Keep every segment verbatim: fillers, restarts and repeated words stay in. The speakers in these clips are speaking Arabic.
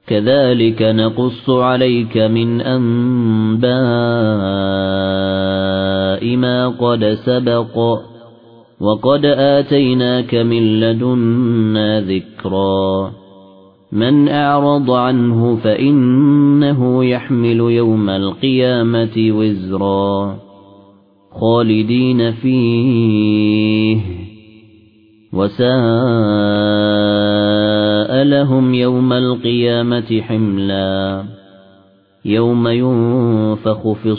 كذلك نقص عليك من أنباء ما قد سبق وقد آتيناك من لدنا ذكرا من أعرض عنه فإنه يحمل يوم القيامة وزرا خالدين فيه وساء لهم يوم القيامة حملا يوم ينفخ في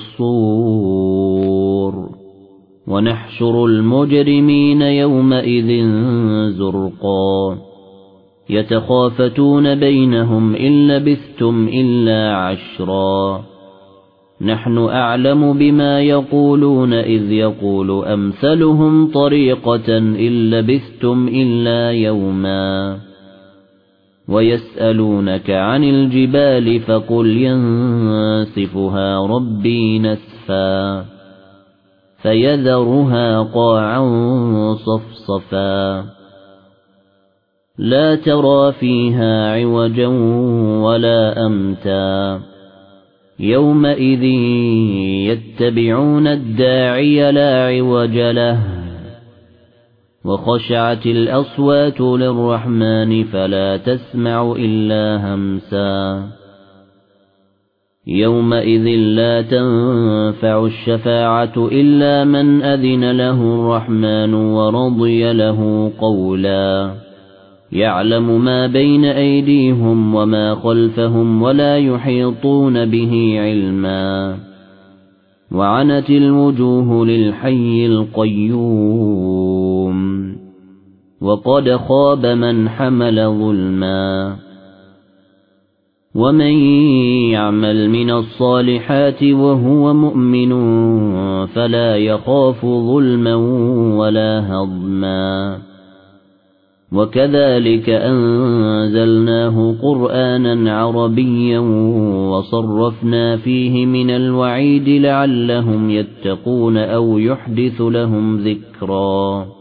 الصور ونحشر المجرمين يومئذ زرقا يتخافتون بينهم إن لبثتم إلا عشرا نحن أعلم بما يقولون إذ يقول أمثلهم طريقة إن لبثتم إلا يوما ويسألونك عن الجبال فقل ينسفها ربي نسفا فيذرها قاعا صفصفا لا ترى فيها عوجا ولا أمتا يومئذ يتبعون الداعي لا عوج له وخشعت الأصوات للرحمن فلا تسمع إلا همسا يومئذ لا تنفع الشفاعة إلا من أذن له الرحمن ورضي له قولا يعلم ما بين أيديهم وما خلفهم ولا يحيطون به علما وعنت الوجوه للحي القيوم وقد خاب من حمل ظلما ومن يعمل من الصالحات وهو مؤمن فلا يخاف ظلما ولا هضما وكذلك أنزلناه قرآنا عربيا وصرفنا فيه من الوعيد لعلهم يتقون أو يحدث لهم ذكرا